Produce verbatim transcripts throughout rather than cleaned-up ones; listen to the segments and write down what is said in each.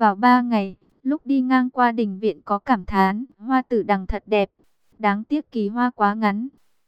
vào ba ngày, lúc đi ngang qua đình viện có cảm thán, hoa tử đằng thật đẹp, đáng tiếc kỳ hoa quá ngắn.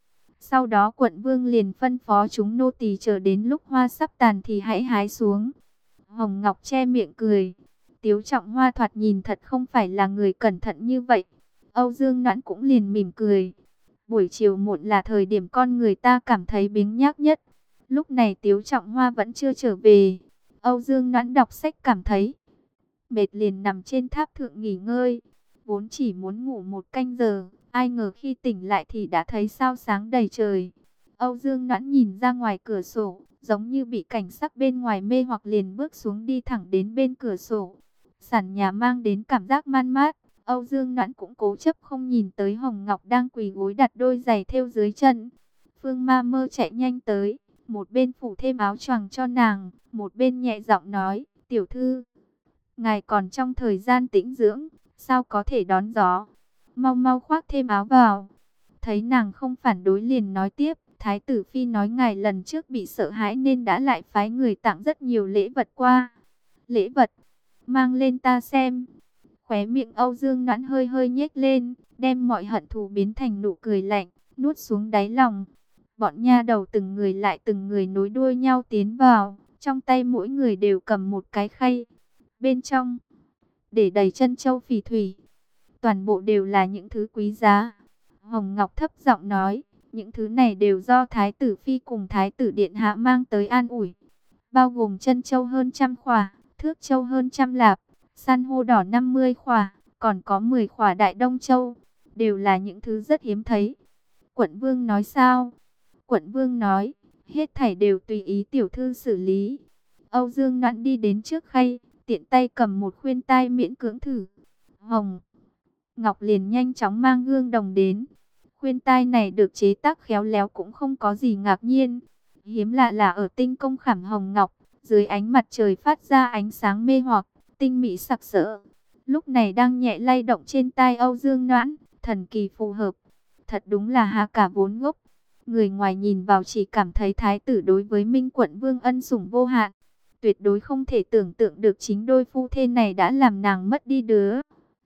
Sau đó quận vương liền phân phó chúng nô tỳ chờ đến lúc hoa sắp tàn thì hãy hái xuống. Hồng Ngọc che miệng cười. Tiếu Trọng Hoa thoạt nhìn thật không phải là người cẩn thận như vậy. Âu Dương Noãn cũng liền mỉm cười. Buổi chiều muộn là thời điểm con người ta cảm thấy biếng nhác nhất. Lúc này Tiếu Trọng Hoa vẫn chưa trở về. Âu Dương Noãn đọc sách cảm thấy mệt liền nằm trên tháp thượng nghỉ ngơi. Vốn chỉ muốn ngủ một canh giờ, ai ngờ khi tỉnh lại thì đã thấy sao sáng đầy trời. Âu Dương Noãn nhìn ra ngoài cửa sổ, giống như bị cảnh sắc bên ngoài mê hoặc liền bước xuống đi thẳng đến bên cửa sổ. Sàn nhà mang đến cảm giác man mát. Âu Dương Noãn cũng cố chấp không nhìn tới Hồng Ngọc đang quỳ gối đặt đôi giày thêu dưới chân. Phương Ma Mơ chạy nhanh tới, một bên phủ thêm áo choàng cho nàng, một bên nhẹ giọng nói, tiểu thư, ngài còn trong thời gian tĩnh dưỡng, sao có thể đón gió, mau mau khoác thêm áo vào. Thấy nàng không phản đối liền nói tiếp, Thái tử Phi nói ngài lần trước bị sợ hãi nên đã lại phái người tặng rất nhiều lễ vật qua. Lễ vật, mang lên ta xem. Khóe miệng Âu Dương Noãn hơi hơi nhếch lên, đem mọi hận thù biến thành nụ cười lạnh, nuốt xuống đáy lòng. Bọn nha đầu từng người lại từng người nối đuôi nhau tiến vào, trong tay mỗi người đều cầm một cái khay. Bên trong, để đầy trân châu phỉ thủy, toàn bộ đều là những thứ quý giá. Hồng Ngọc thấp giọng nói, những thứ này đều do Thái tử Phi cùng Thái tử Điện Hạ mang tới an ủi. Bao gồm trân châu hơn trăm khỏa, thước châu hơn trăm lạp, san hô đỏ năm mươi khỏa, còn có mười khỏa đại đông châu. Đều là những thứ rất hiếm thấy. Quận Vương nói sao? Quận Vương nói, hết thảy đều tùy ý tiểu thư xử lý. Âu Dương Noãn đi đến trước khay, tiện tay cầm một khuyên tai miễn cưỡng thử. Hồng Ngọc liền nhanh chóng mang gương đồng đến. Khuyên tai này được chế tác khéo léo cũng không có gì ngạc nhiên. Hiếm lạ là ở tinh công khảm hồng ngọc, dưới ánh mặt trời phát ra ánh sáng mê hoặc, tinh mỹ sặc sỡ. Lúc này đang nhẹ lay động trên tai Âu Dương Noãn, thần kỳ phù hợp. Thật đúng là hạ cả vốn gốc. Người ngoài nhìn vào chỉ cảm thấy thái tử đối với Minh Quận Vương ân sủng vô hạn. Tuyệt đối không thể tưởng tượng được chính đôi phu thê này đã làm nàng mất đi đứa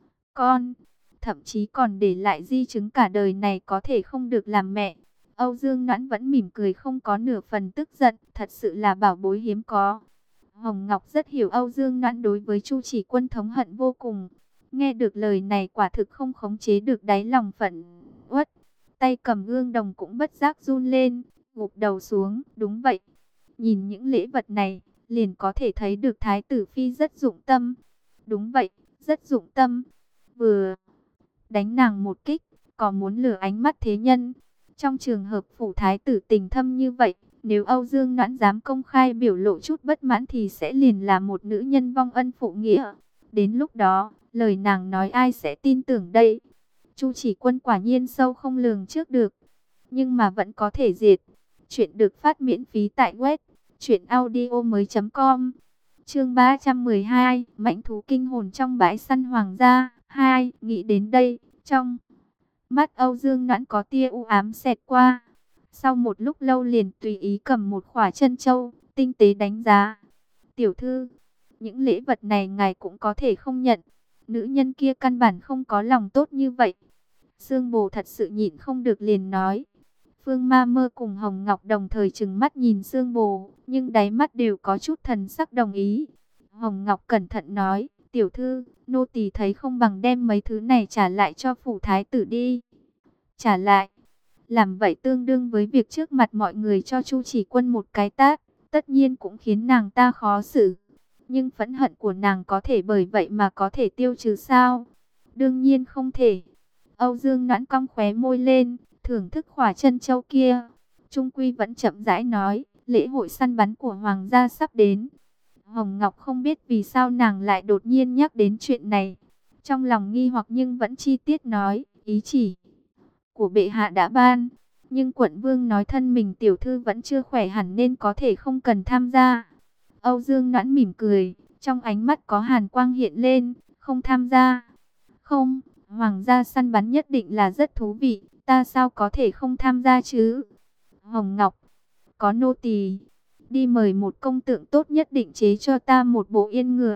con. Thậm chí còn để lại di chứng cả đời này có thể không được làm mẹ. Âu Dương Noãn vẫn mỉm cười không có nửa phần tức giận. Thật sự là bảo bối hiếm có. Hồng Ngọc rất hiểu Âu Dương Noãn đối với Chu Chỉ Quân thống hận vô cùng. Nghe được lời này quả thực không khống chế được đáy lòng phẫn uất. Tay cầm gương đồng cũng bất giác run lên, gục đầu xuống. Đúng vậy, nhìn những lễ vật này, liền có thể thấy được Thái tử Phi rất dụng tâm. Đúng vậy, rất dụng tâm. Vừa đánh nàng một kích, có muốn lừa ánh mắt thế nhân. Trong trường hợp phủ Thái tử tình thâm như vậy, nếu Âu Dương Noãn dám công khai biểu lộ chút bất mãn thì sẽ liền là một nữ nhân vong ân phụ nghĩa. Đến lúc đó, lời nàng nói ai sẽ tin tưởng đây? Chu Chỉ Quân quả nhiên sâu không lường trước được, nhưng mà vẫn có thể diệt. Chuyện được phát miễn phí tại web truyện audio mới chấm com. Chương ba trăm mười hai, mãnh thú kinh hồn trong bãi săn hoàng gia. Hai, nghĩ đến đây, trong mắt Âu Dương Noãn có tia u ám xẹt qua. Sau một lúc lâu liền tùy ý cầm một khỏa trân châu, tinh tế đánh giá. Tiểu thư, những lễ vật này ngài cũng có thể không nhận. Nữ nhân kia căn bản không có lòng tốt như vậy. Sương Bồ thật sự nhịn không được liền nói. Phương Ma Mơ cùng Hồng Ngọc đồng thời trừng mắt nhìn Sương Bồ, nhưng đáy mắt đều có chút thần sắc đồng ý. Hồng Ngọc cẩn thận nói, tiểu thư, nô tỳ thấy không bằng đem mấy thứ này trả lại cho phủ thái tử đi. Trả lại, làm vậy tương đương với việc trước mặt mọi người cho Chu Chỉ Quân một cái tát, tất nhiên cũng khiến nàng ta khó xử. Nhưng phẫn hận của nàng có thể bởi vậy mà có thể tiêu trừ sao? Đương nhiên không thể. Âu Dương Noãn cong khóe môi lên, thưởng thức khỏa trân châu kia. Trung Quy vẫn chậm rãi nói, lễ hội săn bắn của hoàng gia sắp đến. Hồng Ngọc không biết vì sao nàng lại đột nhiên nhắc đến chuyện này. Trong lòng nghi hoặc nhưng vẫn chi tiết nói, ý chỉ của bệ hạ đã ban. Nhưng quận vương nói thân mình tiểu thư vẫn chưa khỏe hẳn nên có thể không cần tham gia. Âu Dương Noãn mỉm cười, trong ánh mắt có hàn quang hiện lên, không tham gia. Không, hoàng gia săn bắn nhất định là rất thú vị, ta sao có thể không tham gia chứ? Hồng Ngọc, có nô tỳ đi mời một công tượng tốt nhất định chế cho ta một bộ yên ngựa.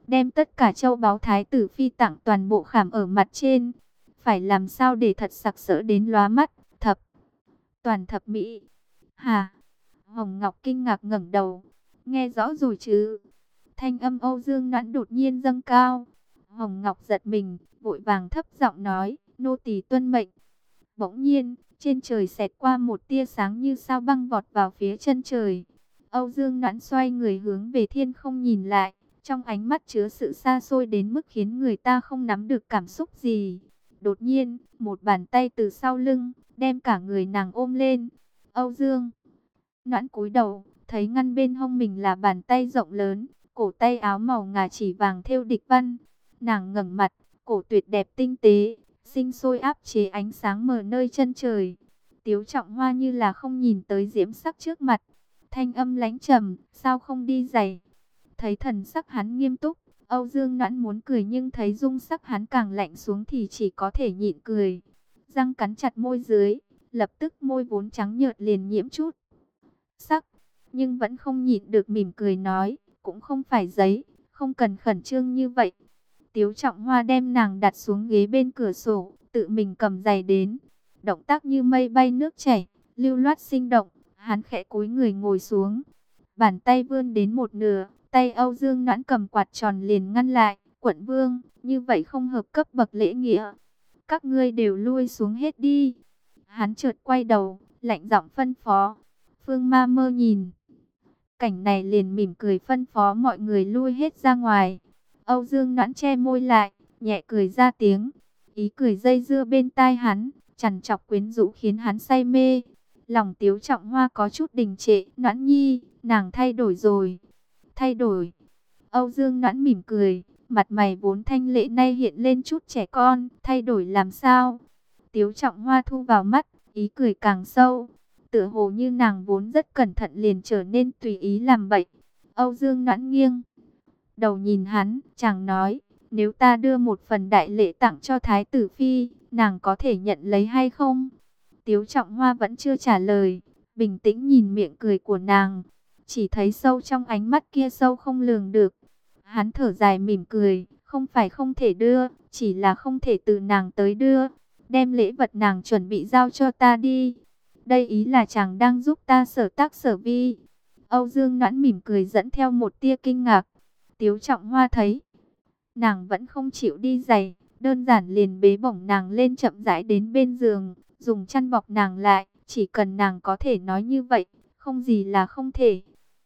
đem tất cả châu báu thái tử phi tặng toàn bộ khảm ở mặt trên. Phải làm sao để thật sặc sỡ đến lóa mắt, thập, toàn thập mỹ. Hả? Hồng Ngọc kinh ngạc ngẩng đầu, nghe rõ rồi chứ? Thanh âm Âu Dương Noãn đột nhiên dâng cao. Hồng Ngọc giật mình, vội vàng thấp giọng nói, nô tỳ tuân mệnh. Bỗng nhiên, trên trời xẹt qua một tia sáng như sao băng vọt vào phía chân trời. Âu Dương Noãn xoay người hướng về thiên không nhìn lại, trong ánh mắt chứa sự xa xôi đến mức khiến người ta không nắm được cảm xúc gì. Đột nhiên, một bàn tay từ sau lưng, đem cả người nàng ôm lên. Âu Dương Noãn cúi đầu, thấy ngăn bên hông mình là bàn tay rộng lớn, cổ tay áo màu ngà chỉ vàng thêu địch văn. Nàng ngẩng mặt, cổ tuyệt đẹp tinh tế, sinh sôi áp chế ánh sáng mờ nơi chân trời. Tiếu Trọng Hoa như là không nhìn tới diễm sắc trước mặt, thanh âm lãnh trầm, sao không đi giày? Thấy thần sắc hắn nghiêm túc, Âu Dương Noãn muốn cười nhưng thấy dung sắc hắn càng lạnh xuống thì chỉ có thể nhịn cười. Răng cắn chặt môi dưới, lập tức môi vốn trắng nhợt liền nhiễm chút sắc, nhưng vẫn không nhịn được mỉm cười nói, cũng không phải giấy, không cần khẩn trương như vậy. Tiếu Trọng Hoa đem nàng đặt xuống ghế bên cửa sổ, tự mình cầm giày đến. Động tác như mây bay nước chảy, lưu loát sinh động, hắn khẽ cúi người ngồi xuống. Bàn tay vươn đến một nửa, tay Âu Dương Noãn cầm quạt tròn liền ngăn lại. Quận vương, như vậy không hợp cấp bậc lễ nghĩa. Các ngươi đều lui xuống hết đi. Hắn chợt quay đầu, lạnh giọng phân phó. Phương Ma Mơ nhìn cảnh này liền mỉm cười phân phó mọi người lui hết ra ngoài. Âu Dương Noãn che môi lại, nhẹ cười ra tiếng. Ý cười dây dưa bên tai hắn, chằn chọc quyến rũ khiến hắn say mê. Lòng Tiếu Trọng Hoa có chút đình trệ. Noãn nhi, nàng thay đổi rồi. Thay đổi. Âu Dương Noãn mỉm cười, mặt mày vốn thanh lệ nay hiện lên chút trẻ con. Thay đổi làm sao? Tiếu Trọng Hoa thu vào mắt, ý cười càng sâu. Tựa hồ như nàng vốn rất cẩn thận liền trở nên tùy ý làm bậy. Âu Dương Noãn nghiêng đầu nhìn hắn, chàng nói, nếu ta đưa một phần đại lễ tặng cho Thái tử Phi, nàng có thể nhận lấy hay không? Tiếu Trọng Hoa vẫn chưa trả lời, bình tĩnh nhìn miệng cười của nàng, chỉ thấy sâu trong ánh mắt kia sâu không lường được. Hắn thở dài mỉm cười, không phải không thể đưa, chỉ là không thể từ nàng tới đưa. Đem lễ vật nàng chuẩn bị giao cho ta đi. Đây ý là chàng đang giúp ta sở tác sở vi. Âu Dương Noãn mỉm cười dẫn theo một tia kinh ngạc. Tiếu Trọng Hoa thấy nàng vẫn không chịu đi giày, đơn giản liền bế bổng nàng lên chậm rãi đến bên giường, dùng chăn bọc nàng lại. Chỉ cần nàng có thể nói như vậy, không gì là không thể.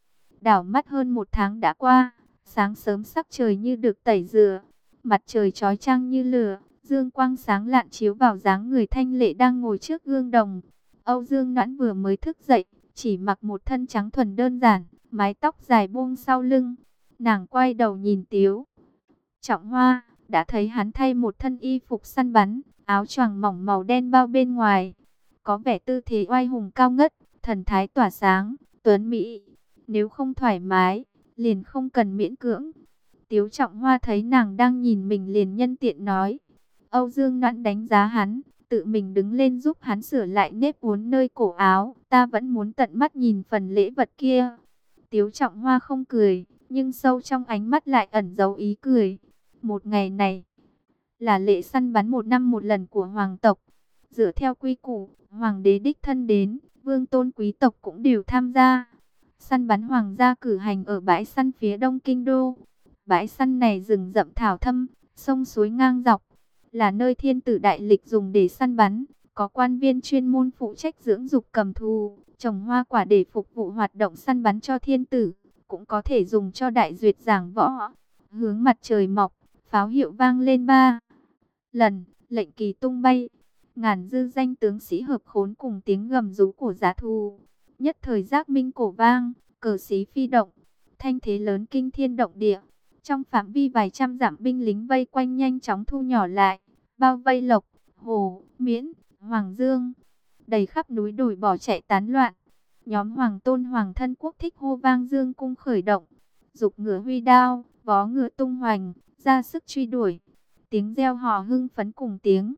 Đảo mắt hơn một tháng đã qua, sáng sớm sắc trời như được tẩy rửa, mặt trời chói chang như lửa, dương quang sáng lạn chiếu vào dáng người thanh lệ đang ngồi trước gương đồng. Âu Dương Noãn vừa mới thức dậy, chỉ mặc một thân trắng thuần đơn giản, mái tóc dài buông sau lưng. Nàng quay đầu nhìn Tiếu Trọng Hoa, đã thấy hắn thay một thân y phục săn bắn, áo choàng mỏng màu đen bao bên ngoài, có vẻ tư thế oai hùng cao ngất, thần thái tỏa sáng, tuấn mỹ. Nếu không thoải mái, liền không cần miễn cưỡng. Tiếu Trọng Hoa thấy nàng đang nhìn mình liền nhân tiện nói. Âu Dương Noãn đánh giá hắn, tự mình đứng lên giúp hắn sửa lại nếp uốn nơi cổ áo. Ta vẫn muốn tận mắt nhìn phần lễ vật kia. Tiếu Trọng Hoa không cười, nhưng sâu trong ánh mắt lại ẩn giấu ý cười. Một ngày này là lễ săn bắn một năm một lần của hoàng tộc. Dựa theo quy củ, hoàng đế đích thân đến, vương tôn quý tộc cũng đều tham gia. Săn bắn hoàng gia cử hành ở bãi săn phía đông kinh đô. Bãi săn này rừng rậm thảo thâm, sông suối ngang dọc, là nơi thiên tử đại lịch dùng để săn bắn. Có quan viên chuyên môn phụ trách dưỡng dục cầm thú, trồng hoa quả để phục vụ hoạt động săn bắn cho thiên tử, cũng có thể dùng cho đại duyệt giảng võ. Hướng mặt trời mọc, pháo hiệu vang lên ba lần, lệnh kỳ tung bay. Ngàn dư danh tướng sĩ hợp khốn cùng tiếng gầm rú của giá thú. Nhất thời giác minh cổ vang, cờ xí phi động, thanh thế lớn kinh thiên động địa. Trong phạm vi vài trăm dặm binh lính vây quanh nhanh chóng thu nhỏ lại, bao vây Lộc, Hồ, Miễn, Hoàng Dương, đầy khắp núi đồi bỏ chạy tán loạn. Nhóm Hoàng Tôn Hoàng thân quốc thích hô vang dương cung khởi động, giục ngựa huy đao, vó ngựa tung hoành, ra sức truy đuổi. Tiếng reo hò hưng phấn cùng tiếng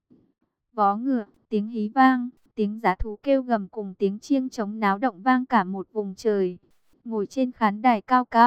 vó ngựa, tiếng hí vang, tiếng giá thú kêu gầm cùng tiếng chiêng trống náo động vang cả một vùng trời. Ngồi trên khán đài cao cao,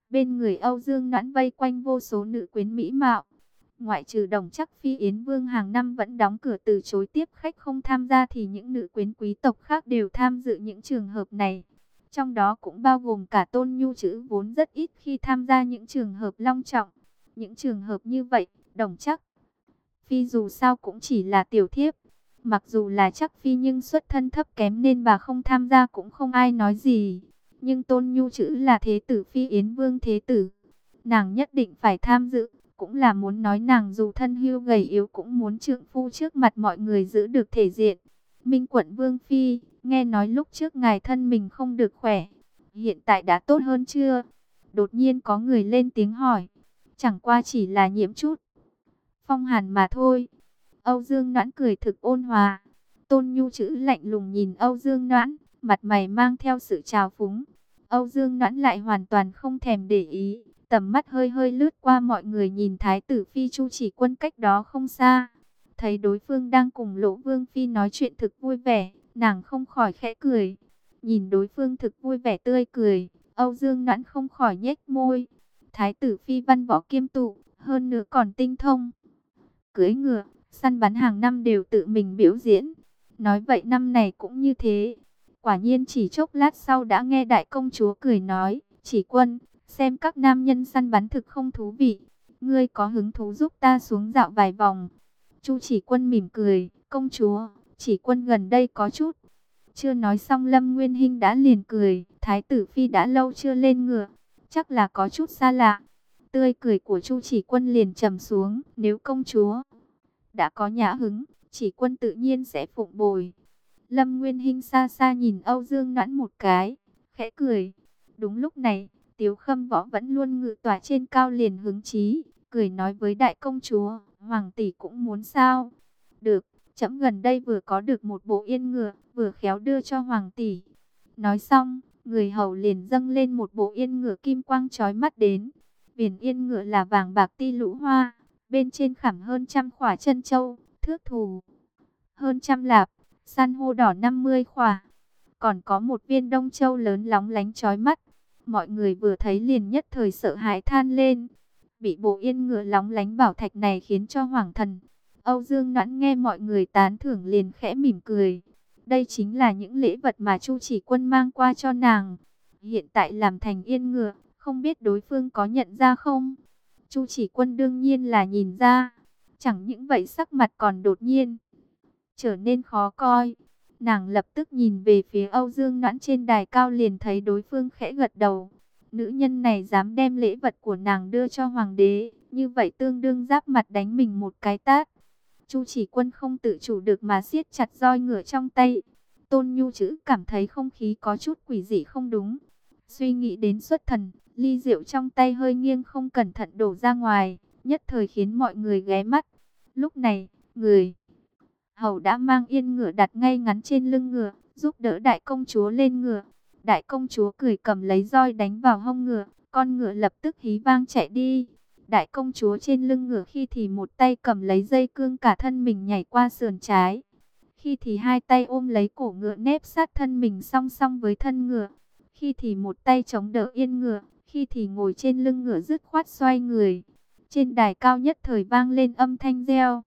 Bên người Âu Dương Noãn vây quanh vô số nữ quyến mỹ mạo. Ngoại trừ Đồng Trắc Phi, Yến Vương hàng năm vẫn đóng cửa từ chối tiếp khách không tham gia, thì những nữ quyến quý tộc khác đều tham dự những trường hợp này. Trong đó cũng bao gồm cả Tôn Nhu Trữ vốn rất ít khi tham gia những trường hợp long trọng. Những trường hợp như vậy, Đồng Trắc Phi dù sao cũng chỉ là tiểu thiếp. Mặc dù là Trắc Phi nhưng xuất thân thấp kém nên bà không tham gia cũng không ai nói gì. Nhưng Tôn Nhu Trữ là thế tử phi Yến Vương thế tử, nàng nhất định phải tham dự, cũng là muốn nói nàng dù thân hưu gầy yếu cũng muốn trượng phu trước mặt mọi người giữ được thể diện. Minh Quận Vương phi, nghe nói lúc trước ngài thân mình không được khỏe, hiện tại đã tốt hơn chưa? Đột nhiên có người lên tiếng hỏi. Chẳng qua chỉ là nhiễm chút phong hàn mà thôi. Âu Dương Noãn cười thực ôn hòa. Tôn Nhu Trữ lạnh lùng nhìn Âu Dương Noãn, mặt mày mang theo sự trào phúng. Âu Dương Noãn lại hoàn toàn không thèm để ý, tầm mắt hơi hơi lướt qua mọi người, nhìn Thái tử phi Chu Chỉ Quân cách đó không xa. Thấy đối phương đang cùng Lỗ Vương phi nói chuyện thực vui vẻ, nàng không khỏi khẽ cười. Nhìn đối phương thực vui vẻ tươi cười, Âu Dương Noãn không khỏi nhếch môi. Thái tử phi văn võ kiêm tụ, hơn nữa còn tinh thông cưỡi ngựa, săn bắn, hàng năm đều tự mình biểu diễn. Nói vậy năm này cũng như thế. Quả nhiên chỉ chốc lát sau đã nghe đại công chúa cười nói, Chỉ Quân, xem các nam nhân săn bắn thực không thú vị. Ngươi có hứng thú giúp ta xuống dạo vài vòng? Chu Chỉ Quân mỉm cười, công chúa, Chỉ Quân gần đây có chút. Chưa nói xong Lâm Nguyên Hinh đã liền cười, Thái tử phi đã lâu chưa lên ngựa, chắc là có chút xa lạ. Tươi cười của Chu Chỉ Quân liền trầm xuống, nếu công chúa đã có nhã hứng, Chỉ Quân tự nhiên sẽ phụng bồi. Lâm Nguyên Hinh xa xa nhìn Âu Dương Noãn một cái, khẽ cười. Đúng lúc này, Tiếu Khâm Võ vẫn luôn ngự tỏa trên cao liền hứng chí, cười nói với đại công chúa, hoàng tỷ cũng muốn sao? Được, trẫm gần đây vừa có được một bộ yên ngựa, vừa khéo đưa cho hoàng tỷ. Nói xong, người hầu liền dâng lên một bộ yên ngựa kim quang chói mắt đến. Viền yên ngựa là vàng bạc ti lũ hoa, bên trên khảm hơn trăm khỏa chân châu, thước thù hơn trăm lạp, san hô đỏ năm mươi khỏa, còn có một viên đông châu lớn lóng lánh chói mắt. Mọi người vừa thấy liền nhất thời sợ hãi than lên. Bị bộ yên ngựa lóng lánh bảo thạch này khiến cho hoàng thần Âu Dương Noãn nghe mọi người tán thưởng liền khẽ mỉm cười. Đây chính là những lễ vật mà Chu Chỉ Quân mang qua cho nàng. Hiện tại làm thành yên ngựa, không biết đối phương có nhận ra không? Chu Chỉ Quân đương nhiên là nhìn ra. Chẳng những vậy sắc mặt còn đột nhiên trở nên khó coi. Nàng lập tức nhìn về phía Âu Dương Noãn trên đài cao, liền thấy đối phương khẽ gật đầu. Nữ nhân này dám đem lễ vật của nàng đưa cho hoàng đế, như vậy tương đương giáp mặt đánh mình một cái tát. Chu Chỉ Quân không tự chủ được mà siết chặt roi ngựa trong tay. Tôn Nhu Trữ cảm thấy không khí có chút quỷ dị không đúng. Suy nghĩ đến xuất thần, ly rượu trong tay hơi nghiêng không cẩn thận đổ ra ngoài, nhất thời khiến mọi người ghé mắt. Lúc này, người hầu đã mang yên ngựa đặt ngay ngắn trên lưng ngựa, giúp đỡ đại công chúa lên ngựa. Đại công chúa cười cầm lấy roi đánh vào hông ngựa, con ngựa lập tức hí vang chạy đi. Đại công chúa trên lưng ngựa khi thì một tay cầm lấy dây cương, cả thân mình nhảy qua sườn trái. Khi thì hai tay ôm lấy cổ ngựa nép sát thân mình song song với thân ngựa. Khi thì một tay chống đỡ yên ngựa, khi thì ngồi trên lưng ngựa dứt khoát xoay người. Trên đài cao nhất thời vang lên âm thanh reo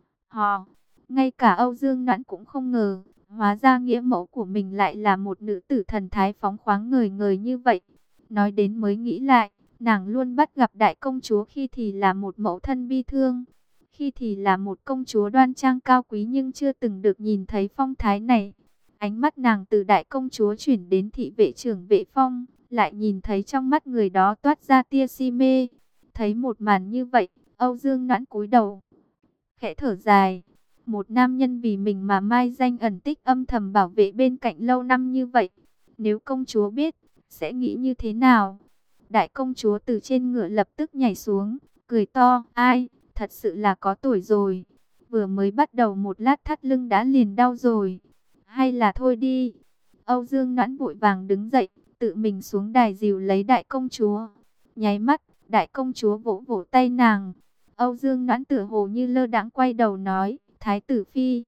hò. Ngay cả Âu Dương Noãn cũng không ngờ, hóa ra nghĩa mẫu của mình lại là một nữ tử thần thái phóng khoáng ngời ngời như vậy. Nói đến mới nghĩ lại, nàng luôn bắt gặp đại công chúa khi thì là một mẫu thân bi thương, khi thì là một công chúa đoan trang cao quý, nhưng chưa từng được nhìn thấy phong thái này. Ánh mắt nàng từ đại công chúa chuyển đến thị vệ trưởng Vệ Phong, lại nhìn thấy trong mắt người đó toát ra tia si mê. Thấy một màn như vậy, Âu Dương Noãn cúi đầu, khẽ thở dài. Một nam nhân vì mình mà mai danh ẩn tích âm thầm bảo vệ bên cạnh lâu năm như vậy, nếu công chúa biết, sẽ nghĩ như thế nào? Đại công chúa từ trên ngựa lập tức nhảy xuống, cười to, ai, thật sự là có tuổi rồi. Vừa mới bắt đầu một lát thắt lưng đã liền đau rồi. Hay là thôi đi. Âu Dương Noãn vội vàng đứng dậy, tự mình xuống đài dìu lấy đại công chúa. Nháy mắt, đại công chúa vỗ vỗ tay nàng. Âu Dương Noãn tựa hồ như lơ đãng quay đầu nói, Thái tử phi,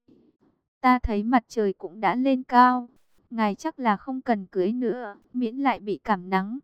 ta thấy mặt trời cũng đã lên cao, ngài chắc là không cần cưới nữa, miễn lại bị cảm nắng.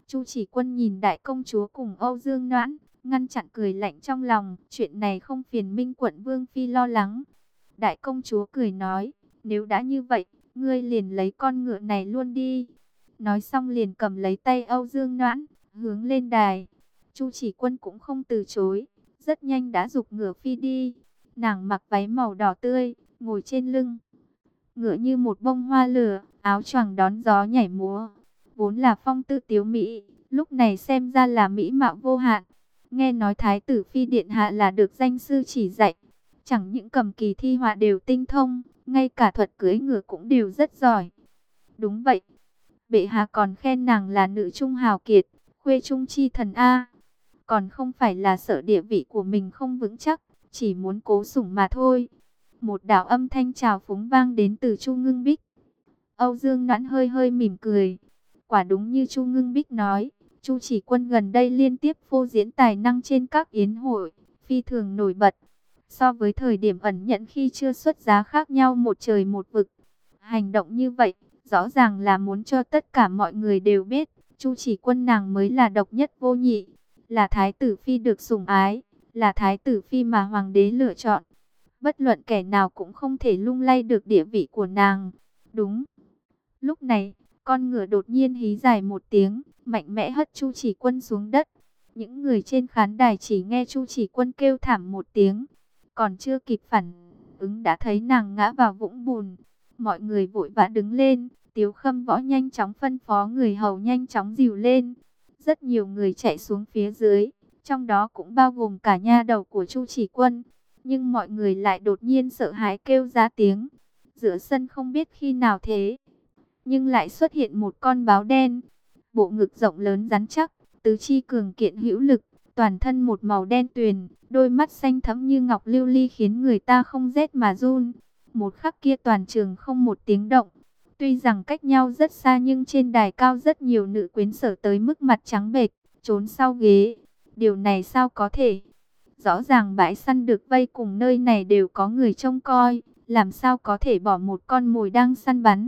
Chu Chỉ Quân nhìn đại công chúa cùng Âu Dương Noãn, ngăn chặn cười lạnh trong lòng, chuyện này không phiền Minh Quận Vương phi lo lắng. Đại công chúa cười nói, nếu đã như vậy, ngươi liền lấy con ngựa này luôn đi. Nói xong liền cầm lấy tay Âu Dương Noãn, hướng lên đài. Chu Chỉ Quân cũng không từ chối, rất nhanh đã giục ngựa phi đi. Nàng mặc váy màu đỏ tươi, ngồi trên lưng ngựa như một bông hoa lửa, áo choàng đón gió nhảy múa. Vốn là phong tư tiếu mỹ, lúc này xem ra là mỹ mạo vô hạn. Nghe nói Thái tử phi điện hạ là được danh sư chỉ dạy, chẳng những cầm kỳ thi họa đều tinh thông, ngay cả thuật cưỡi ngựa cũng đều rất giỏi. Đúng vậy, bệ hạ còn khen nàng là nữ trung hào kiệt, khuê trung chi thần A. Còn không phải là sợ địa vị của mình không vững chắc, chỉ muốn cố sủng mà thôi. Một đạo âm thanh trào phúng vang đến từ Chu Ngưng Bích. Âu Dương Noãn hơi hơi mỉm cười. Quả đúng như Chu Ngưng Bích nói, Chu Chỉ Quân gần đây liên tiếp phô diễn tài năng trên các yến hội, phi thường nổi bật. So với thời điểm ẩn nhận khi chưa xuất giá khác nhau một trời một vực. Hành động như vậy, rõ ràng là muốn cho tất cả mọi người đều biết, Chu Chỉ Quân nàng mới là độc nhất vô nhị, là thái tử phi được sủng ái, là thái tử phi mà hoàng đế lựa chọn. Bất luận kẻ nào cũng không thể lung lay được địa vị của nàng. Đúng. Lúc này, con ngựa đột nhiên hí dài một tiếng, mạnh mẽ hất Chu Chỉ Quân xuống đất. Những người trên khán đài chỉ nghe Chu Chỉ Quân kêu thảm một tiếng, còn chưa kịp phản ứng đã thấy nàng ngã vào vũng bùn. Mọi người vội vã đứng lên, Tiếu Khâm Võ nhanh chóng phân phó người hầu nhanh chóng dìu lên. Rất nhiều người chạy xuống phía dưới, trong đó cũng bao gồm cả nha đầu của Chu Chỉ Quân. Nhưng mọi người lại đột nhiên sợ hãi kêu ra tiếng. Giữa sân không biết khi nào thế, nhưng lại xuất hiện một con báo đen. Bộ ngực rộng lớn rắn chắc, tứ chi cường kiện hữu lực, toàn thân một màu đen tuyền, đôi mắt xanh thẫm như ngọc lưu ly khiến người ta không rét mà run. Một khắc kia toàn trường không một tiếng động. Tuy rằng cách nhau rất xa nhưng trên đài cao rất nhiều nữ quyến sở tới mức mặt trắng bệch, trốn sau ghế. Điều này sao có thể? Rõ ràng bãi săn được vây cùng nơi này đều có người trông coi, làm sao có thể bỏ một con mồi đang săn bắn.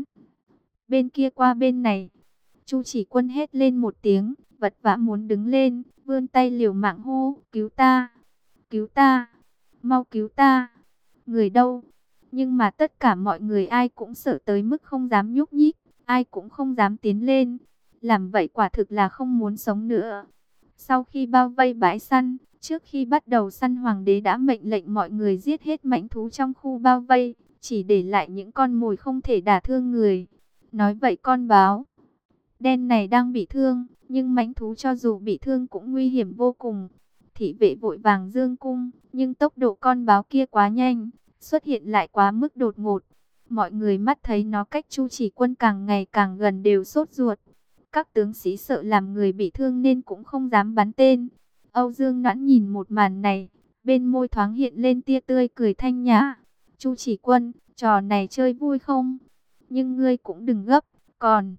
Bên kia qua bên này, Chu Chỉ Quân hét lên một tiếng, vật vã muốn đứng lên, vươn tay liều mạng hô, cứu ta, cứu ta, mau cứu ta, người đâu? Nhưng mà tất cả mọi người ai cũng sợ tới mức không dám nhúc nhích, ai cũng không dám tiến lên, làm vậy quả thực là không muốn sống nữa. Sau khi bao vây bãi săn, trước khi bắt đầu săn hoàng đế đã mệnh lệnh mọi người giết hết mãnh thú trong khu bao vây, chỉ để lại những con mồi không thể đả thương người. Nói vậy con báo đen này đang bị thương, nhưng mãnh thú cho dù bị thương cũng nguy hiểm vô cùng. Thị vệ vội vàng dương cung, nhưng tốc độ con báo kia quá nhanh, xuất hiện lại quá mức đột ngột. Mọi người mắt thấy nó cách Chu Chỉ Quân càng ngày càng gần đều sốt ruột. Các tướng sĩ sợ làm người bị thương nên cũng không dám bắn tên. Âu Dương Noãn nhìn một màn này, bên môi thoáng hiện lên tia tươi cười thanh nhã. Chu Chỉ Quân, trò này chơi vui không? Nhưng ngươi cũng đừng gấp, còn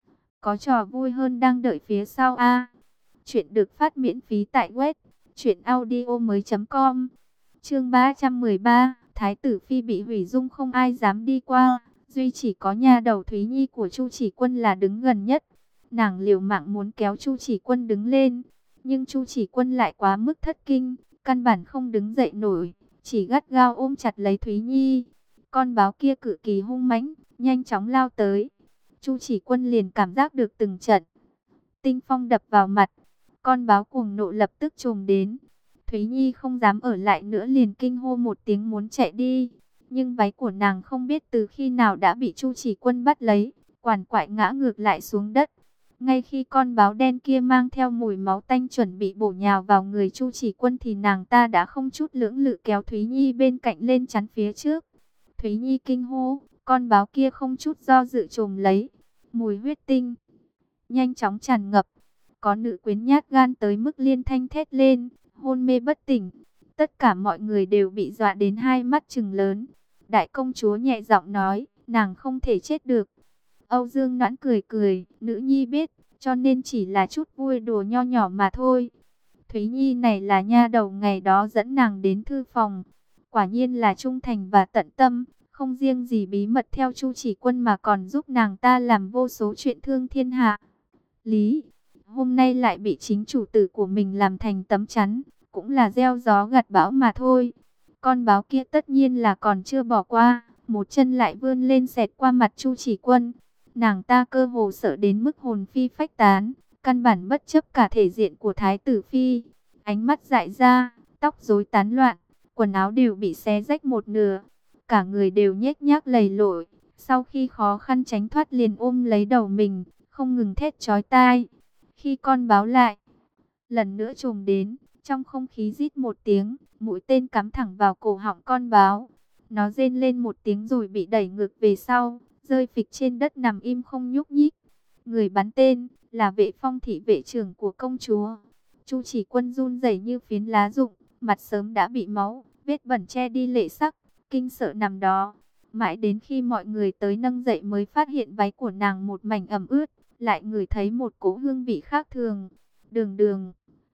có trò vui hơn đang đợi phía sau a. Chuyện được phát miễn phí tại web truyện audio mới chấm com. Chương ba trăm mười ba, Thái tử phi bị hủy dung không ai dám đi qua, duy chỉ có nha đầu Thúy Nhi của Chu Chỉ Quân là đứng gần nhất. Nàng liều mạng muốn kéo Chu Chỉ Quân đứng lên, nhưng Chu Chỉ Quân lại quá mức thất kinh, căn bản không đứng dậy nổi, chỉ gắt gao ôm chặt lấy Thúy Nhi. Con báo kia cực kỳ hung mãnh, nhanh chóng lao tới. Chu Chỉ Quân liền cảm giác được từng trận tinh phong đập vào mặt, con báo cuồng nộ lập tức trồm đến. Thúy Nhi không dám ở lại nữa liền kinh hô một tiếng muốn chạy đi, nhưng váy của nàng không biết từ khi nào đã bị Chu Chỉ Quân bắt lấy, quằn quại ngã ngược lại xuống đất. Ngay khi con báo đen kia mang theo mùi máu tanh chuẩn bị bổ nhào vào người Chu Chỉ Quân thì nàng ta đã không chút lưỡng lự kéo Thúy Nhi bên cạnh lên chắn phía trước. Thúy Nhi kinh hô, con báo kia không chút do dự trồm lấy. Mùi huyết tinh nhanh chóng tràn ngập. Có nữ quyến nhát gan tới mức liên thanh thét lên, hôn mê bất tỉnh. Tất cả mọi người đều bị dọa đến hai mắt trừng lớn. Đại công chúa nhẹ giọng nói, nàng không thể chết được. Âu Dương Noãn cười cười, nữ nhi biết, cho nên chỉ là chút vui đùa nho nhỏ mà thôi. Thúy Nhi này là nha đầu ngày đó dẫn nàng đến thư phòng. Quả nhiên là trung thành và tận tâm, không riêng gì bí mật theo Chu Chỉ Quân mà còn giúp nàng ta làm vô số chuyện thương thiên hạ. Lý, hôm nay lại bị chính chủ tử của mình làm thành tấm chắn, cũng là gieo gió gặt bão mà thôi. Con báo kia tất nhiên là còn chưa bỏ qua, một chân lại vươn lên xẹt qua mặt Chu Chỉ Quân. Nàng ta cơ hồ sợ đến mức hồn phi phách tán, căn bản bất chấp cả thể diện của thái tử phi. Ánh mắt dại ra, tóc rối tán loạn, quần áo đều bị xé rách một nửa, cả người đều nhếch nhác lầy lội. Sau khi khó khăn tránh thoát liền ôm lấy đầu mình, không ngừng thét chói tai. Khi con báo lại lần nữa trồm đến, trong không khí rít một tiếng, mũi tên cắm thẳng vào cổ họng con báo. Nó rên lên một tiếng rồi bị đẩy ngược về sau, rơi phịch trên đất nằm im không nhúc nhích. Người bắn tên là Vệ Phong thị vệ trưởng của công chúa. Chu Chỉ Quân run rẩy như phiến lá rụng, mặt sớm đã bị máu, vết bẩn che đi lệ sắc, kinh sợ nằm đó. Mãi đến khi mọi người tới nâng dậy mới phát hiện váy của nàng một mảnh ẩm ướt, lại ngửi thấy một cỗ hương vị khác thường. Đường đường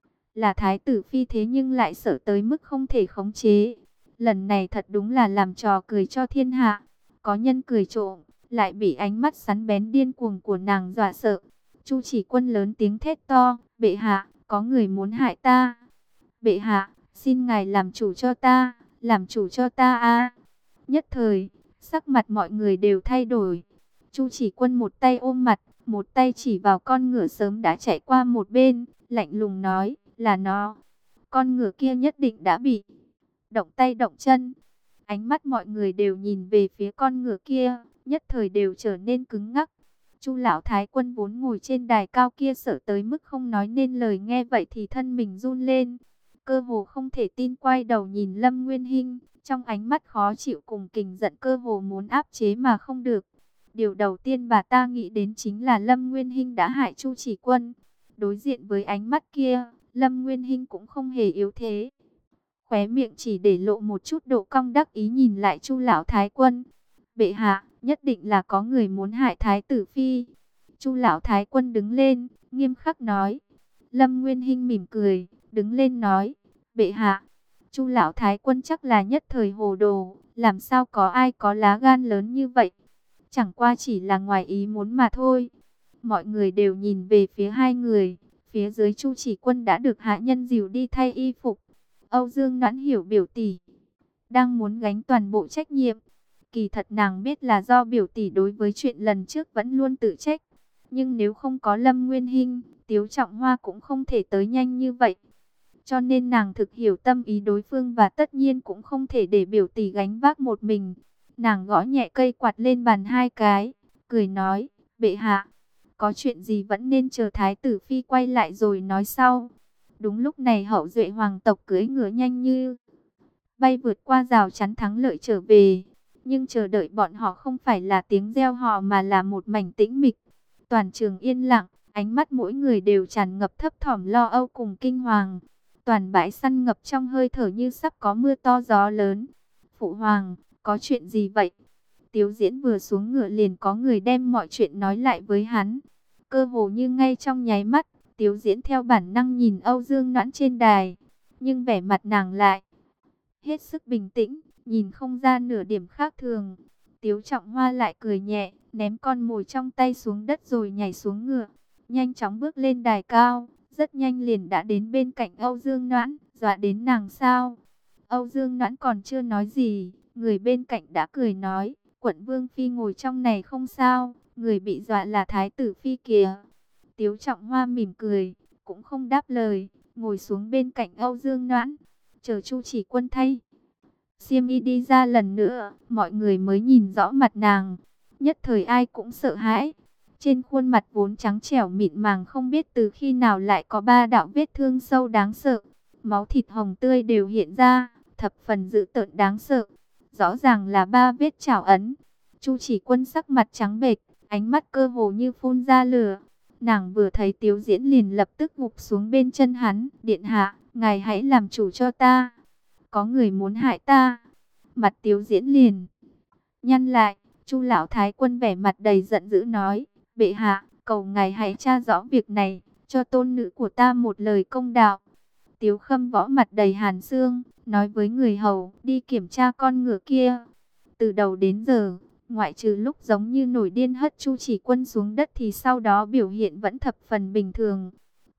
là thái tử phi thế nhưng lại sợ tới mức không thể khống chế. Lần này thật đúng là làm trò cười cho thiên hạ. Có nhân cười trộm, lại bị ánh mắt sắn bén điên cuồng của nàng dọa sợ. Chu Chỉ Quân lớn tiếng thét to, bệ hạ, có người muốn hại ta. Bệ hạ, xin ngài làm chủ cho ta, làm chủ cho ta a. Nhất thời, sắc mặt mọi người đều thay đổi. Chu Chỉ Quân một tay ôm mặt, một tay chỉ vào con ngựa sớm đã chạy qua một bên, lạnh lùng nói, là nó. Con ngựa kia nhất định đã bị động tay động chân. Ánh mắt mọi người đều nhìn về phía con ngựa kia, nhất thời đều trở nên cứng ngắc. Chu lão thái quân vốn ngồi trên đài cao kia sợ tới mức không nói nên lời, nghe vậy thì thân mình run lên, cơ hồ không thể tin quay đầu nhìn Lâm Nguyên Hinh, trong ánh mắt khó chịu cùng kình giận cơ hồ muốn áp chế mà không được. Điều đầu tiên bà ta nghĩ đến chính là Lâm Nguyên Hinh đã hại Chu Chỉ Quân. Đối diện với ánh mắt kia, Lâm Nguyên Hinh cũng không hề yếu thế. Khóe miệng chỉ để lộ một chút độ cong đắc ý nhìn lại Chu lão thái quân. Bệ hạ, nhất định là có người muốn hại thái tử phi. Chu lão thái quân đứng lên, nghiêm khắc nói. Lâm Nguyên Hinh mỉm cười, đứng lên nói, bệ hạ. Chu lão thái quân chắc là nhất thời hồ đồ, làm sao có ai có lá gan lớn như vậy. Chẳng qua chỉ là ngoài ý muốn mà thôi. Mọi người đều nhìn về phía hai người. Phía dưới Chu Chỉ Quân đã được hạ nhân dìu đi thay y phục. Âu Dương Noãn hiểu biểu tỷ đang muốn gánh toàn bộ trách nhiệm. Kỳ thật nàng biết là do biểu tỷ đối với chuyện lần trước vẫn luôn tự trách. Nhưng nếu không có Lâm Nguyên Hinh, Tiếu Trọng Hoa cũng không thể tới nhanh như vậy. Cho nên nàng thực hiểu tâm ý đối phương và tất nhiên cũng không thể để biểu tỷ gánh vác một mình. Nàng gõ nhẹ cây quạt lên bàn hai cái, cười nói, bệ hạ, có chuyện gì vẫn nên chờ thái tử phi quay lại rồi nói sau. Đúng lúc này hậu duệ hoàng tộc cưỡi ngựa nhanh như bay vượt qua rào chắn thắng lợi trở về. Nhưng chờ đợi bọn họ không phải là tiếng reo hò mà là một mảnh tĩnh mịch. Toàn trường yên lặng, ánh mắt mỗi người đều tràn ngập thấp thỏm lo âu cùng kinh hoàng. Toàn bãi săn ngập trong hơi thở như sắp có mưa to gió lớn. Phụ hoàng, có chuyện gì vậy? Tiếu Diễn vừa xuống ngựa liền có người đem mọi chuyện nói lại với hắn. Cơ hồ như ngay trong nháy mắt, Tiếu Diễn theo bản năng nhìn Âu Dương Noãn trên đài. Nhưng vẻ mặt nàng lại hết sức bình tĩnh, nhìn không ra nửa điểm khác thường. Tiếu Trọng Hoa lại cười nhẹ, ném con mồi trong tay xuống đất rồi nhảy xuống ngựa. Nhanh chóng bước lên đài cao, rất nhanh liền đã đến bên cạnh Âu Dương Noãn, dọa đến nàng sao? Âu Dương Noãn còn chưa nói gì, người bên cạnh đã cười nói, quận Vương Phi ngồi trong này không sao, người bị dọa là Thái tử Phi kìa. Tiếu Trọng Hoa mỉm cười, cũng không đáp lời, ngồi xuống bên cạnh Âu Dương Noãn, chờ Chu Chỉ Quân thay xiêm y đi ra lần nữa, mọi người mới nhìn rõ mặt nàng, nhất thời ai cũng sợ hãi. Trên khuôn mặt vốn trắng trẻo mịn màng không biết từ khi nào lại có ba đạo vết thương sâu đáng sợ, máu thịt hồng tươi đều hiện ra, thập phần dữ tợn đáng sợ. Rõ ràng là ba vết chảo ấn. Chu Chỉ Quân sắc mặt trắng bệch, ánh mắt cơ hồ như phun ra lửa. Nàng vừa thấy Tiếu Diễn liền lập tức gục xuống bên chân hắn, điện hạ, ngài hãy làm chủ cho ta. Có người muốn hại ta. Mặt Tiếu Diễn liền nhăn lại. Chu lão thái quân vẻ mặt đầy giận dữ nói, bệ hạ, cầu ngài hãy tra rõ việc này, cho tôn nữ của ta một lời công đạo. Tiếu Khâm Võ mặt đầy hàn xương, nói với người hầu, đi kiểm tra con ngựa kia. Từ đầu đến giờ, ngoại trừ lúc giống như nổi điên hất Chu Chỉ Quân xuống đất thì sau đó biểu hiện vẫn thập phần bình thường.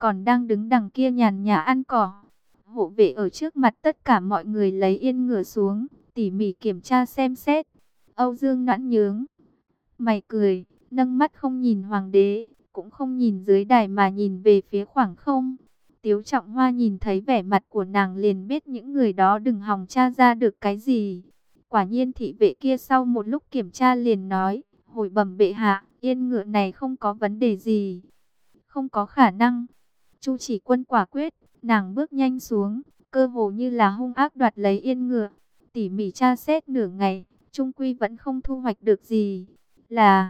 còn đang đứng đằng kia nhàn nhã ăn cỏ. Hộ vệ ở trước mặt tất cả mọi người lấy yên ngựa xuống, tỉ mỉ kiểm tra xem xét. Âu Dương Noãn nhướng mày cười, nâng mắt không nhìn hoàng đế, cũng không nhìn dưới đài mà nhìn về phía khoảng không. Tiếu Trọng Hoa nhìn thấy vẻ mặt của nàng liền biết những người đó đừng hòng tra ra được cái gì. Quả nhiên thị vệ kia sau một lúc kiểm tra liền nói, hồi bẩm bệ hạ, yên ngựa này không có vấn đề gì. Không có khả năng. Chu Chỉ Quân quả quyết, nàng bước nhanh xuống, cơ hồ như là hung ác đoạt lấy yên ngựa. Tỉ mỉ tra xét nửa ngày, trung quy vẫn không thu hoạch được gì. Là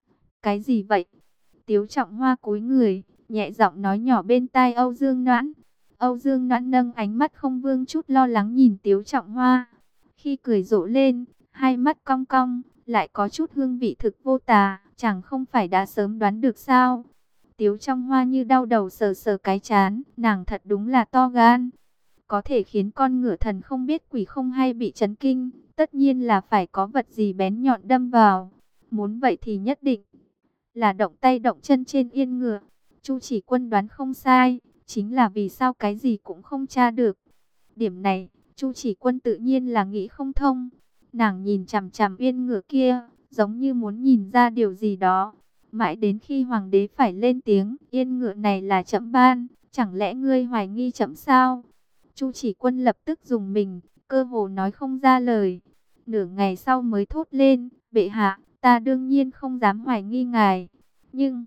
cái gì vậy? Tiếu Trọng Hoa cúi người, nhẹ giọng nói nhỏ bên tai Âu Dương Noãn. Âu Dương Noãn nâng ánh mắt không vương chút lo lắng nhìn Tiếu Trọng Hoa. Khi cười rộ lên, hai mắt cong cong, lại có chút hương vị thực vô tà, chẳng không phải đã sớm đoán được sao? Tiếu Trọng Hoa như đau đầu sờ sờ cái chán, nàng thật đúng là to gan. Có thể khiến con ngựa thần không biết quỷ không hay bị chấn kinh, tất nhiên là phải có vật gì bén nhọn đâm vào. Muốn vậy thì nhất định là động tay động chân trên yên ngựa. Chu Chỉ Quân đoán không sai, chính là vì sao cái gì cũng không tra được. Điểm này, Chu Chỉ Quân tự nhiên là nghĩ không thông. Nàng nhìn chằm chằm yên ngựa kia, giống như muốn nhìn ra điều gì đó. Mãi đến khi hoàng đế phải lên tiếng, yên ngựa này là trẫm ban, chẳng lẽ ngươi hoài nghi trẫm sao? Chu Chỉ Quân lập tức dùng mình, cơ hồ nói không ra lời. Nửa ngày sau mới thốt lên, bệ hạ, ta đương nhiên không dám hoài nghi ngài. Nhưng,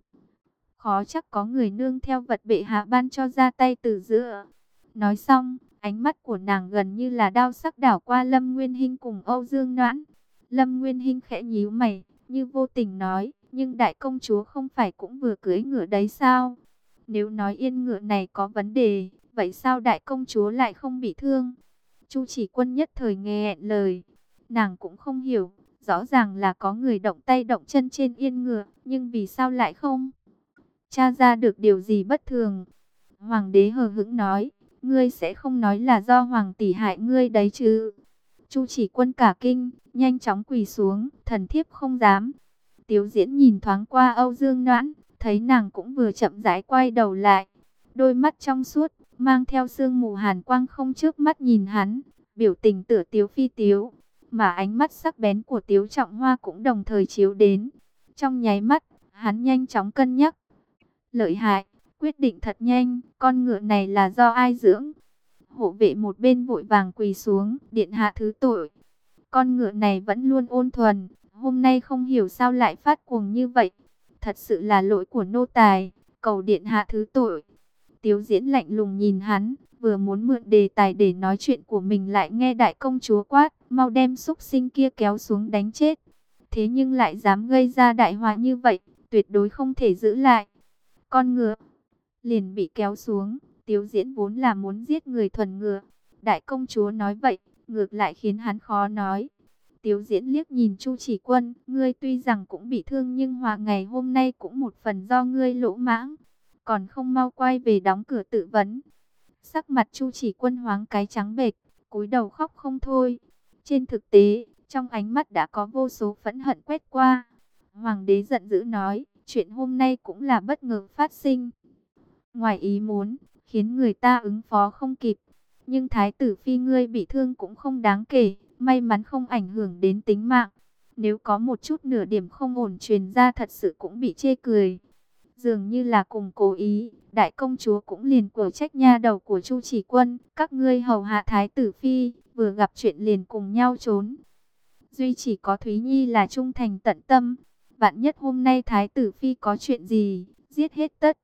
khó chắc có người nương theo vật bệ hạ ban cho ra tay từ giữa. Nói xong, ánh mắt của nàng gần như là đao sắc đảo qua Lâm Nguyên Hinh cùng Âu Dương Noãn. Lâm Nguyên Hinh khẽ nhíu mày, như vô tình nói, nhưng đại công chúa không phải cũng vừa cưỡi ngựa đấy sao? Nếu nói yên ngựa này có vấn đề, vậy sao đại công chúa lại không bị thương? Chu Chỉ Quân nhất thời nghe lời, nàng cũng không hiểu, rõ ràng là có người động tay động chân trên yên ngựa, nhưng vì sao lại không tra ra được điều gì bất thường? Hoàng đế hờ hững nói, ngươi sẽ không nói là do hoàng tỷ hại ngươi đấy chứ? Chu Chỉ Quân cả kinh, nhanh chóng quỳ xuống, thần thiếp không dám. Tiếu Diễn nhìn thoáng qua Âu Dương Noãn, thấy nàng cũng vừa chậm rãi quay đầu lại, đôi mắt trong suốt, mang theo sương mù hàn quang không chớp mắt nhìn hắn, biểu tình tựa tiếu phi tiếu, mà ánh mắt sắc bén của Tiếu Trọng Hoa cũng đồng thời chiếu đến. Trong nháy mắt, hắn nhanh chóng cân nhắc. Lợi hại, quyết định thật nhanh, con ngựa này là do ai dưỡng? Hộ vệ một bên vội vàng quỳ xuống, điện hạ thứ tội. Con ngựa này vẫn luôn ôn thuần, hôm nay không hiểu sao lại phát cuồng như vậy. Thật sự là lỗi của nô tài, cầu điện hạ thứ tội. Tiếu Diễn lạnh lùng nhìn hắn, vừa muốn mượn đề tài để nói chuyện của mình lại nghe đại công chúa quát, mau đem súc sinh kia kéo xuống đánh chết. Thế nhưng lại dám gây ra đại họa như vậy, tuyệt đối không thể giữ lại. Con ngựa liền bị kéo xuống, Tiếu Diễn vốn là muốn giết người thuần ngựa. Đại công chúa nói vậy, ngược lại khiến hắn khó nói. Tiếu Diễn liếc nhìn Chu Chỉ Quân, ngươi tuy rằng cũng bị thương nhưng họa ngày hôm nay cũng một phần do ngươi lỗ mãng, còn không mau quay về đóng cửa tự vấn. Sắc mặt Chu Chỉ Quân hoáng cái trắng bệch, cúi đầu khóc không thôi. Trên thực tế, trong ánh mắt đã có vô số phẫn hận quét qua. Hoàng đế giận dữ nói, chuyện hôm nay cũng là bất ngờ phát sinh, ngoài ý muốn, khiến người ta ứng phó không kịp. Nhưng thái tử phi ngươi bị thương cũng không đáng kể, may mắn không ảnh hưởng đến tính mạng. Nếu có một chút nửa điểm không ổn truyền ra thật sự cũng bị chê cười. Dường như là cùng cố ý, đại công chúa cũng liền quở trách nha đầu của Chu Chỉ Quân. Các ngươi hầu hạ thái tử phi, vừa gặp chuyện liền cùng nhau trốn. Duy chỉ có Thúy Nhi là trung thành tận tâm. Vạn nhất hôm nay thái tử phi có chuyện gì, giết hết tất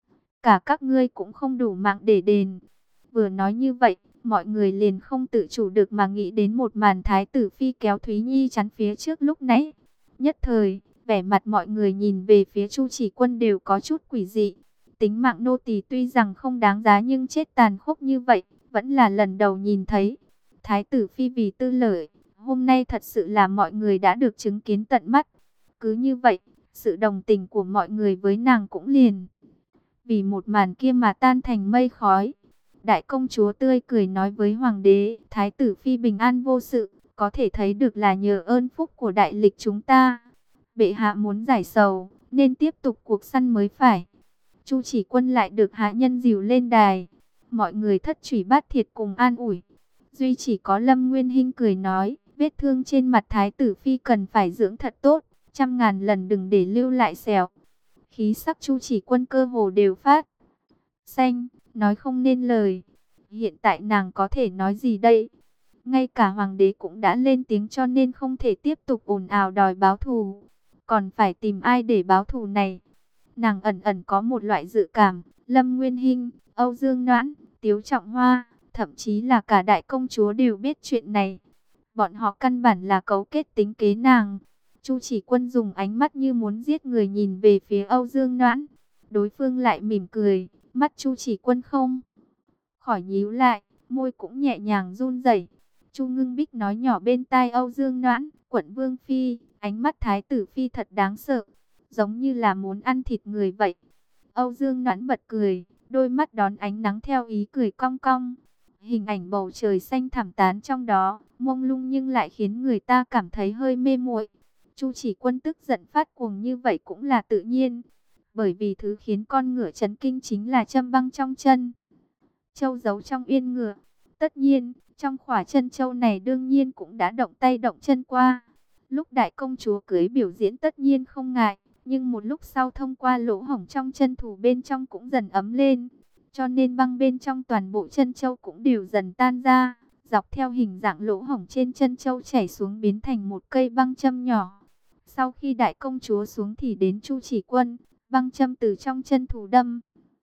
cả các ngươi cũng không đủ mạng để đền. Vừa nói như vậy, mọi người liền không tự chủ được mà nghĩ đến một màn thái tử phi kéo Thúy Nhi chắn phía trước lúc nãy. Nhất thời, vẻ mặt mọi người nhìn về phía Chu Chỉ Quân đều có chút quỷ dị. Tính mạng nô tỳ tuy rằng không đáng giá nhưng chết tàn khốc như vậy, vẫn là lần đầu nhìn thấy. Thái tử phi vì tư lợi, hôm nay thật sự là mọi người đã được chứng kiến tận mắt. Cứ như vậy, sự đồng tình của mọi người với nàng cũng liền vì một màn kia mà tan thành mây khói. Đại công chúa tươi cười nói với hoàng đế, thái tử phi bình an vô sự, có thể thấy được là nhờ ơn phúc của đại lịch chúng ta. Bệ hạ muốn giải sầu, nên tiếp tục cuộc săn mới phải. Chu Chỉ Quân lại được hạ nhân dìu lên đài. Mọi người thất thủy bát thiệt cùng an ủi. Duy chỉ có Lâm Nguyên Hinh cười nói, vết thương trên mặt Thái tử phi cần phải dưỡng thật tốt, trăm ngàn lần đừng để lưu lại sẹo. Khí sắc Chu Chỉ Quân cơ hồ đều phát xanh, nói không nên lời. Hiện tại nàng có thể nói gì đây? Ngay cả hoàng đế cũng đã lên tiếng, cho nên không thể tiếp tục ồn ào đòi báo thù. Còn phải tìm ai để báo thù này? Nàng ẩn ẩn có một loại dự cảm, Lâm Nguyên Hinh, Âu Dương Noãn, Tiếu Trọng Hoa, thậm chí là cả đại công chúa đều biết chuyện này. Bọn họ căn bản là cấu kết tính kế nàng. Chu Chỉ Quân dùng ánh mắt như muốn giết người nhìn về phía Âu Dương Noãn. Đối phương lại mỉm cười, mắt Chu Chỉ Quân không khỏi nhíu lại, môi cũng nhẹ nhàng run rẩy. Chu Ngưng Bích nói nhỏ bên tai Âu Dương Noãn, quận Vương Phi, ánh mắt Thái tử Phi thật đáng sợ, giống như là muốn ăn thịt người vậy. Âu Dương Noãn bật cười, đôi mắt đón ánh nắng theo ý cười cong cong. Hình ảnh bầu trời xanh thẳm tán trong đó, mông lung nhưng lại khiến người ta cảm thấy hơi mê muội. Chu Chỉ Quân tức giận phát cuồng như vậy cũng là tự nhiên, bởi vì thứ khiến con ngựa chấn kinh chính là châm băng trong chân châu giấu trong yên ngựa. Tất nhiên, trong khỏa chân châu này đương nhiên cũng đã động tay động chân qua. Lúc đại công chúa cưới biểu diễn tất nhiên không ngại, nhưng một lúc sau thông qua lỗ hổng trong chân thủ bên trong cũng dần ấm lên. Cho nên băng bên trong toàn bộ chân châu cũng đều dần tan ra, dọc theo hình dạng lỗ hổng trên chân châu chảy xuống biến thành một cây băng châm nhỏ. Sau khi đại công chúa xuống thì đến Chu Chỉ Quân, băng châm từ trong chân thủ đâm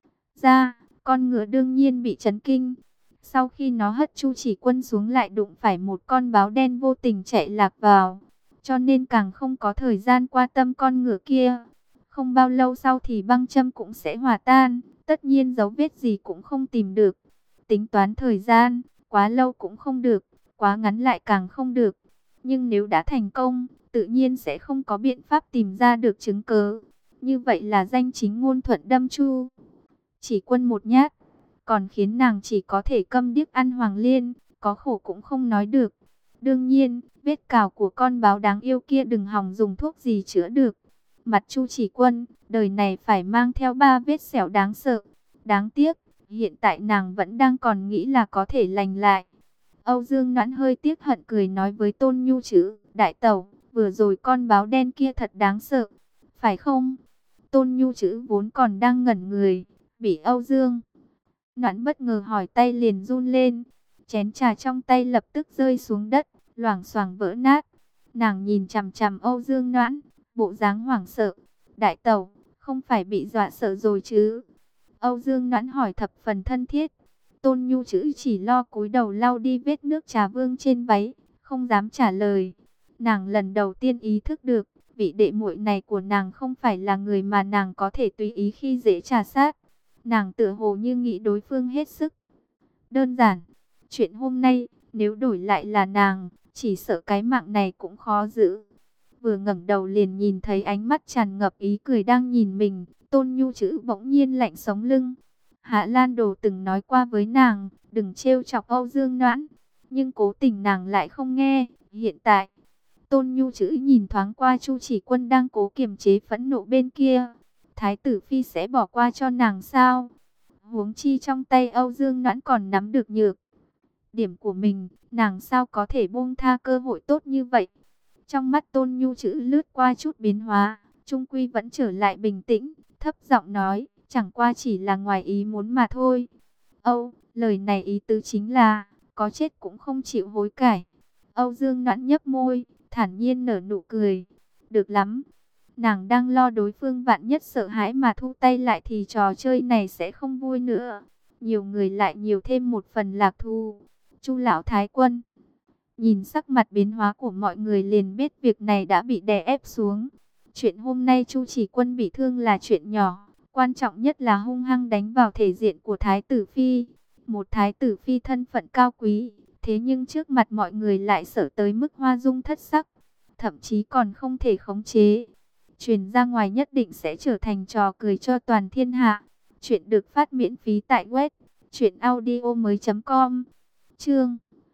ra, con ngựa đương nhiên bị chấn kinh. Sau khi nó hất Chu Chỉ Quân xuống lại đụng phải một con báo đen vô tình chạy lạc vào, cho nên càng không có thời gian quan tâm con ngựa kia. Không bao lâu sau thì băng châm cũng sẽ hòa tan, tất nhiên dấu vết gì cũng không tìm được. Tính toán thời gian, quá lâu cũng không được, quá ngắn lại càng không được. Nhưng nếu đã thành công, tự nhiên sẽ không có biện pháp tìm ra được chứng cớ. Như vậy là danh chính ngôn thuận đâm Chu Chỉ Quân một nhát, còn khiến nàng chỉ có thể câm điếc ăn hoàng liên, có khổ cũng không nói được. Đương nhiên, vết cào của con báo đáng yêu kia đừng hòng dùng thuốc gì chữa được. Mặt Chu Chỉ Quân, đời này phải mang theo ba vết sẹo đáng sợ. Đáng tiếc, hiện tại nàng vẫn đang còn nghĩ là có thể lành lại. Âu Dương Noãn hơi tiếc hận cười nói với Tôn Nhu Trữ, đại tẩu, vừa rồi con báo đen kia thật đáng sợ, phải không? Tôn Nhu Trữ vốn còn đang ngẩn người, bị Âu Dương Noãn bất ngờ hỏi tay liền run lên. Chén trà trong tay lập tức rơi xuống đất, loảng xoảng vỡ nát. Nàng nhìn chằm chằm Âu Dương Noãn, bộ dáng hoảng sợ. Đại tẩu, không phải bị dọa sợ rồi chứ? Âu Dương Noãn hỏi thập phần thân thiết. Tôn Nhu Trữ chỉ lo cúi đầu lau đi vết nước trà vương trên váy, không dám trả lời. Nàng lần đầu tiên ý thức được, vị đệ muội này của nàng không phải là người mà nàng có thể tùy ý khi dễ trà sát. Nàng tựa hồ như nghĩ đối phương hết sức đơn giản. Chuyện hôm nay, nếu đổi lại là nàng, chỉ sợ cái mạng này cũng khó giữ. Vừa ngẩng đầu liền nhìn thấy ánh mắt tràn ngập ý cười đang nhìn mình. Tôn Nhu Trữ bỗng nhiên lạnh sống lưng. Hạ Lan Đồ từng nói qua với nàng, đừng trêu chọc Âu Dương Noãn, nhưng cố tình nàng lại không nghe. Hiện tại, Tôn Nhu Trữ nhìn thoáng qua Chu Chỉ Quân đang cố kiềm chế phẫn nộ bên kia. Thái tử phi sẽ bỏ qua cho nàng sao? Huống chi trong tay Âu Dương Noãn còn nắm được nhược điểm của mình, nàng sao có thể buông tha cơ hội tốt như vậy? Trong mắt Tôn Nhu Trữ lướt qua chút biến hóa, trung quy vẫn trở lại bình tĩnh, thấp giọng nói, chẳng qua chỉ là ngoài ý muốn mà thôi. Âu, lời này ý tứ chính là, có chết cũng không chịu hối cải. Âu Dương Noãn nhấp môi, thản nhiên nở nụ cười. Được lắm. Nàng đang lo đối phương vạn nhất sợ hãi mà thu tay lại thì trò chơi này sẽ không vui nữa. Nhiều người lại nhiều thêm một phần lạc thú. Chu lão thái quân nhìn sắc mặt biến hóa của mọi người liền biết việc này đã bị đè ép xuống. Chuyện hôm nay Chu Chỉ Quân bị thương là chuyện nhỏ, quan trọng nhất là hung hăng đánh vào thể diện của Thái tử Phi. Một Thái tử Phi thân phận cao quý, thế nhưng trước mặt mọi người lại sợ tới mức hoa dung thất sắc, thậm chí còn không thể khống chế. Truyền ra ngoài nhất định sẽ trở thành trò cười cho toàn thiên hạ. Chuyện được phát miễn phí tại web truyện audio mới chấm com. Chương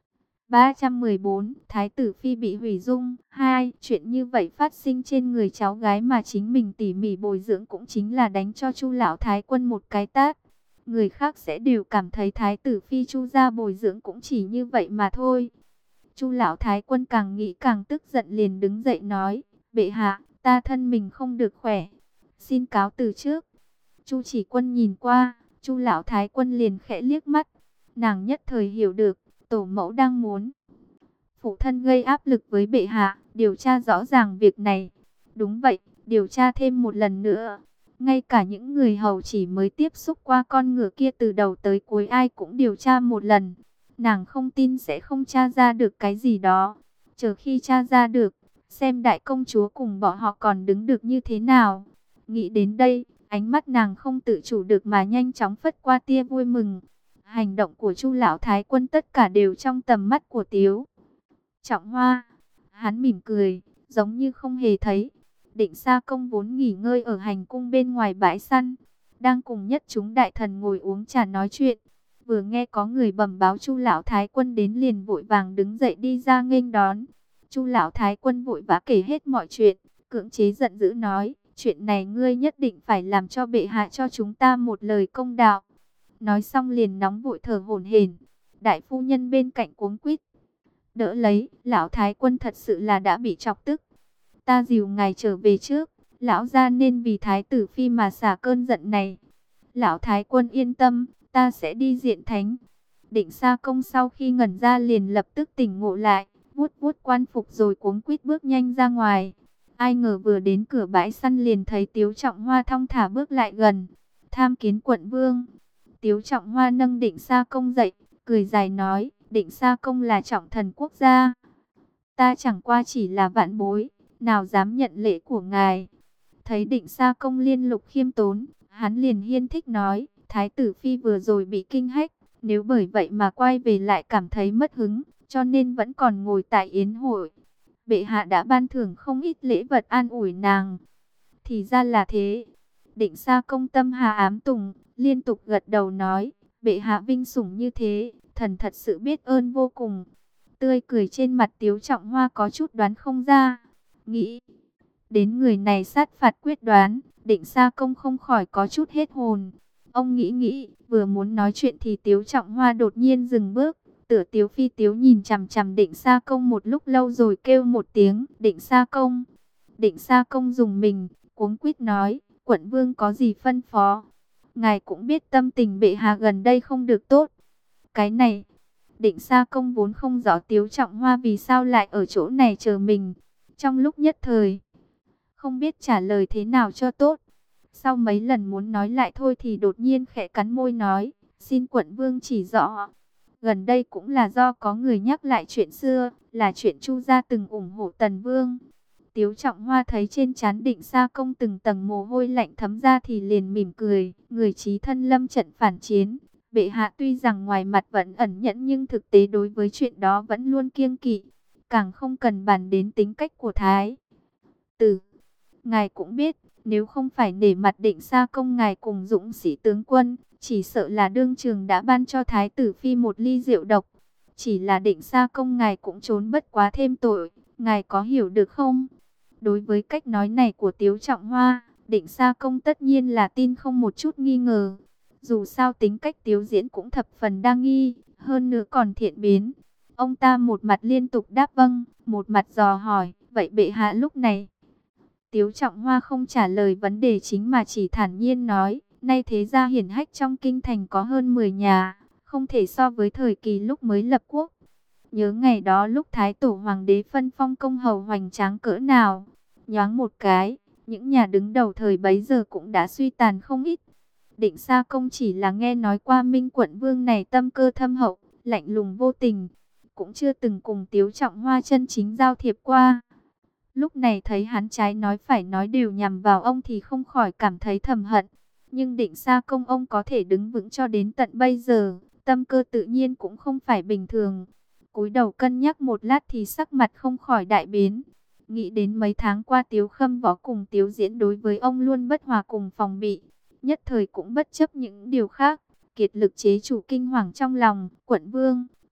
ba trăm mười bốn, Thái tử Phi bị hủy dung. Hai, chuyện như vậy phát sinh trên người cháu gái mà chính mình tỉ mỉ bồi dưỡng cũng chính là đánh cho Chu lão thái quân một cái tát. Người khác sẽ đều cảm thấy Thái tử Phi Chu gia bồi dưỡng cũng chỉ như vậy mà thôi. Chu lão thái quân càng nghĩ càng tức giận, liền đứng dậy nói: "Bệ hạ, ta thân mình không được khỏe, xin cáo từ trước." Chu Chỉ Quân nhìn qua, Chu lão thái quân liền khẽ liếc mắt, nàng nhất thời hiểu được, tổ mẫu đang muốn phụ thân gây áp lực với bệ hạ, điều tra rõ ràng việc này. Đúng vậy, điều tra thêm một lần nữa. Ngay cả những người hầu chỉ mới tiếp xúc qua con ngựa kia từ đầu tới cuối ai cũng điều tra một lần. Nàng không tin sẽ không tra ra được cái gì đó. Chờ khi tra ra được, xem đại công chúa cùng bọn họ còn đứng được như thế nào. Nghĩ đến đây, ánh mắt nàng không tự chủ được mà nhanh chóng phất qua tia vui mừng. Hành động của Chu lão thái quân tất cả đều trong tầm mắt của Tiếu Trọng Hoa. Hắn mỉm cười, giống như không hề thấy. Định Sa Công vốn nghỉ ngơi ở hành cung bên ngoài bãi săn, đang cùng nhất chúng đại thần ngồi uống trà nói chuyện. Vừa nghe có người bẩm báo Chu lão thái quân đến, liền vội vàng đứng dậy đi ra nghênh đón. Chu lão thái quân vội vã kể hết mọi chuyện, cưỡng chế giận dữ nói: "Chuyện này ngươi nhất định phải làm cho bệ hạ cho chúng ta một lời công đạo." Nói xong liền nóng vội thở hổn hển. Đại phu nhân bên cạnh cuống quýt đỡ lấy: "Lão thái quân thật sự là đã bị chọc tức. Ta dìu ngài trở về trước, lão gia nên vì thái tử phi mà xả cơn giận này." "Lão thái quân yên tâm, ta sẽ đi diện thánh." Định Sa Công sau khi ngẩn ra liền lập tức tỉnh ngộ lại, vuốt vuốt quan phục rồi cuống quýt bước nhanh ra ngoài. Ai ngờ vừa đến cửa bãi săn liền thấy Tiếu Trọng Hoa thong thả bước lại gần. "Tham kiến quận vương." Tiếu Trọng Hoa nâng Định Sa Công dậy, cười dài nói: "Định Sa Công là trọng thần quốc gia, ta chẳng qua chỉ là vạn bối, nào dám nhận lễ của ngài." Thấy Định Sa Công liên lục khiêm tốn, hắn liền hiên thích nói: "Thái tử phi vừa rồi bị kinh hách, nếu bởi vậy mà quay về lại cảm thấy mất hứng, cho nên vẫn còn ngồi tại yến hội. Bệ hạ đã ban thưởng không ít lễ vật an ủi nàng." "Thì ra là thế." Định Sa Công tâm hà ám tùng, liên tục gật đầu nói: "Bệ hạ vinh sủng như thế, thần thật sự biết ơn vô cùng." Tươi cười trên mặt Tiếu Trọng Hoa có chút đoán không ra. Nghĩ đến người này sát phạt quyết đoán, Định Sa Công không khỏi có chút hết hồn. Ông nghĩ nghĩ, vừa muốn nói chuyện thì Tiếu Trọng Hoa đột nhiên dừng bước. Tựa Tiếu Phi Tiếu nhìn chằm chằm Định Sa Công một lúc lâu rồi kêu một tiếng: "Định Sa Công." Định Sa Công dùng mình, cuống quýt nói: "Quận vương có gì phân phó?" "Ngài cũng biết tâm tình bệ hạ gần đây không được tốt." "Cái này..." Định Sa Công vốn không rõ Tiếu Trọng Hoa vì sao lại ở chỗ này chờ mình. Trong lúc nhất thời, không biết trả lời thế nào cho tốt. Sau mấy lần muốn nói lại thôi thì đột nhiên khẽ cắn môi nói: "Xin quận vương chỉ rõ." Gần đây cũng là do có người nhắc lại chuyện xưa, là chuyện Chu gia từng ủng hộ Tần Vương. Tiếu Trọng Hoa thấy trên trán Định Sa Công từng tầng mồ hôi lạnh thấm ra thì liền mỉm cười: "Người chí thân lâm trận phản chiến, bệ hạ tuy rằng ngoài mặt vẫn ẩn nhẫn nhưng thực tế đối với chuyện đó vẫn luôn kiêng kỵ. Càng không cần bàn đến tính cách của Thái tử. Ngài cũng biết, nếu không phải nể mặt Định Sa Công ngài cùng dũng sĩ tướng quân, chỉ sợ là đương trường đã ban cho Thái tử phi một ly rượu độc. Chỉ là Định Sa Công ngài cũng trốn bất quá thêm tội, ngài có hiểu được không?" Đối với cách nói này của Tiếu Trọng Hoa, Định Sa Công tất nhiên là tin không một chút nghi ngờ. Dù sao tính cách Tiếu Diễn cũng thập phần đa nghi, hơn nữa còn thiện biến. Ông ta một mặt liên tục đáp vâng, một mặt dò hỏi: "Vậy bệ hạ lúc này?" Tiếu Trọng Hoa không trả lời vấn đề chính mà chỉ thản nhiên nói: "Nay thế gia hiển hách trong kinh thành có hơn mười nhà, không thể so với thời kỳ lúc mới lập quốc. Nhớ ngày đó lúc Thái Tổ Hoàng đế phân phong công hầu hoành tráng cỡ nào, nhoáng một cái, những nhà đứng đầu thời bấy giờ cũng đã suy tàn không ít." Định Sa Công chỉ là nghe nói qua Minh quận vương này tâm cơ thâm hậu, lạnh lùng vô tình, cũng chưa từng cùng Tiếu Trọng Hoa chân chính giao thiệp qua. Lúc này thấy hắn trái nói phải nói đều nhằm vào ông thì không khỏi cảm thấy thầm hận. Nhưng Định Sa Công ông có thể đứng vững cho đến tận bây giờ, tâm cơ tự nhiên cũng không phải bình thường. Cúi đầu cân nhắc một lát thì sắc mặt không khỏi đại biến. Nghĩ đến mấy tháng qua Tiếu Khâm Võ cùng Tiếu Diễn đối với ông luôn bất hòa cùng phòng bị, nhất thời cũng bất chấp những điều khác, kiệt lực chế chủ kinh hoàng trong lòng. "Quận vương,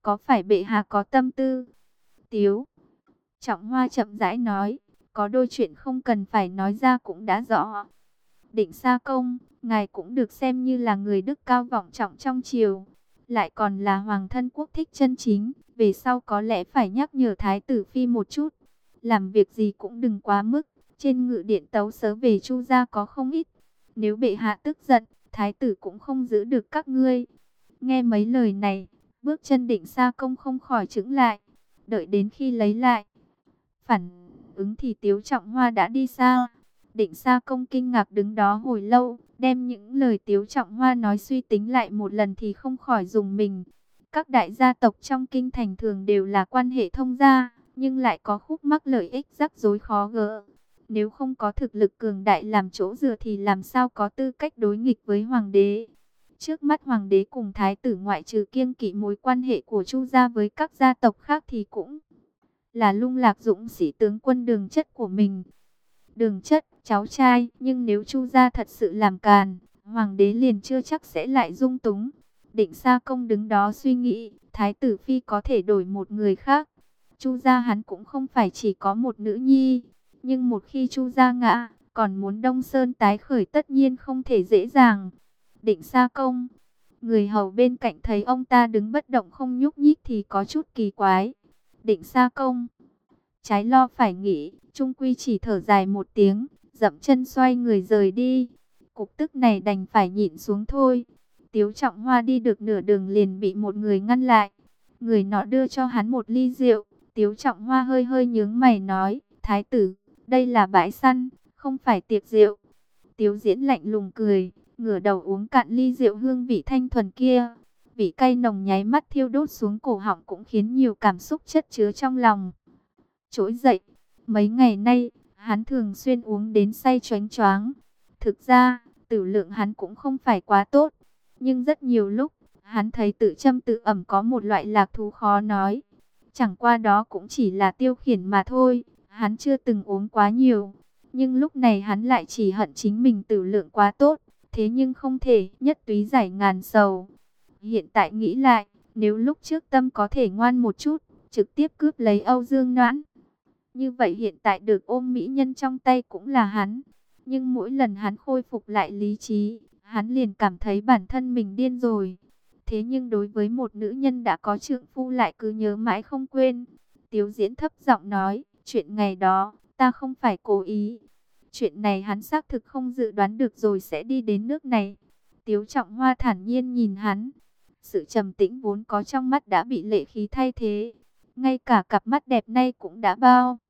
có phải bệ hạ có tâm tư? Tiếu Trọng Hoa chậm rãi nói, có đôi chuyện không cần phải nói ra cũng đã rõ. Định Sa Công, ngài cũng được xem như là người đức cao vọng trọng trong triều, lại còn là hoàng thân quốc thích chân chính, về sau có lẽ phải nhắc nhở Thái tử Phi một chút, làm việc gì cũng đừng quá mức. Trên ngự điện tấu sớ về Chu gia có không ít, nếu bệ hạ tức giận, Thái tử cũng không giữ được các ngươi. Nghe mấy lời này, bước chân Định Sa Công không khỏi chững lại, đợi đến khi lấy lại phản ứng thì Tiếu Trọng Hoa đã đi xa. Định Sa Công kinh ngạc đứng đó hồi lâu, đem những lời Tiếu Trọng Hoa nói suy tính lại một lần thì không khỏi rùng mình. Các đại gia tộc trong kinh thành thường đều là quan hệ thông gia, nhưng lại có khúc mắc lợi ích rắc rối khó gỡ. Nếu không có thực lực cường đại làm chỗ dựa thì làm sao có tư cách đối nghịch với hoàng đế. Trước mắt hoàng đế cùng thái tử ngoại trừ kiêng kỵ mối quan hệ của Chu gia với các gia tộc khác thì cũng là lung lạc dũng sĩ tướng quân Đường Chất của mình. Đường Chất, cháu trai, nhưng nếu Chu gia thật sự làm càn, hoàng đế liền chưa chắc sẽ lại dung túng. Định Sa Công đứng đó suy nghĩ, thái tử Phi có thể đổi một người khác. Chu gia hắn cũng không phải chỉ có một nữ nhi, nhưng một khi Chu gia ngã, còn muốn Đông Sơn tái khởi tất nhiên không thể dễ dàng. Định Sa Công, người hầu bên cạnh thấy ông ta đứng bất động không nhúc nhích thì có chút kỳ quái. Định Sa Công trái lo phải nghĩ, trung quy chỉ thở dài một tiếng, dậm chân xoay người rời đi. Cục tức này đành phải nhịn xuống thôi. Tiếu Trọng Hoa đi được nửa đường liền bị một người ngăn lại. Người nọ đưa cho hắn một ly rượu. Tiếu Trọng Hoa hơi hơi nhướng mày nói, thái tử, đây là bãi săn, không phải tiệc rượu. Tiếu Diễn lạnh lùng cười, ngửa đầu uống cạn ly rượu hương vị thanh thuần kia. Vị cay nồng nháy mắt thiêu đốt xuống cổ họng cũng khiến nhiều cảm xúc chất chứa trong lòng trỗi dậy. Mấy ngày nay, hắn thường xuyên uống đến say choáng choáng. Thực ra, tử lượng hắn cũng không phải quá tốt. Nhưng rất nhiều lúc, hắn thấy tự châm tự ẩm có một loại lạc thú khó nói. Chẳng qua đó cũng chỉ là tiêu khiển mà thôi. Hắn chưa từng uống quá nhiều. Nhưng lúc này hắn lại chỉ hận chính mình tử lượng quá tốt. Thế nhưng không thể nhất túy giải ngàn sầu. Hiện tại nghĩ lại, nếu lúc trước tâm có thể ngoan một chút, trực tiếp cướp lấy Âu Dương Noãn, như vậy hiện tại được ôm mỹ nhân trong tay cũng là hắn. Nhưng mỗi lần hắn khôi phục lại lý trí, hắn liền cảm thấy bản thân mình điên rồi. Thế nhưng đối với một nữ nhân đã có trượng phu lại cứ nhớ mãi không quên. Tiếu Diễn thấp giọng nói, chuyện ngày đó, ta không phải cố ý. Chuyện này hắn xác thực không dự đoán được rồi sẽ đi đến nước này. Tiếu Trọng Hoa thản nhiên nhìn hắn. Sự trầm tĩnh vốn có trong mắt đã bị lệ khí thay thế. Ngay cả cặp mắt đẹp nay cũng đã bao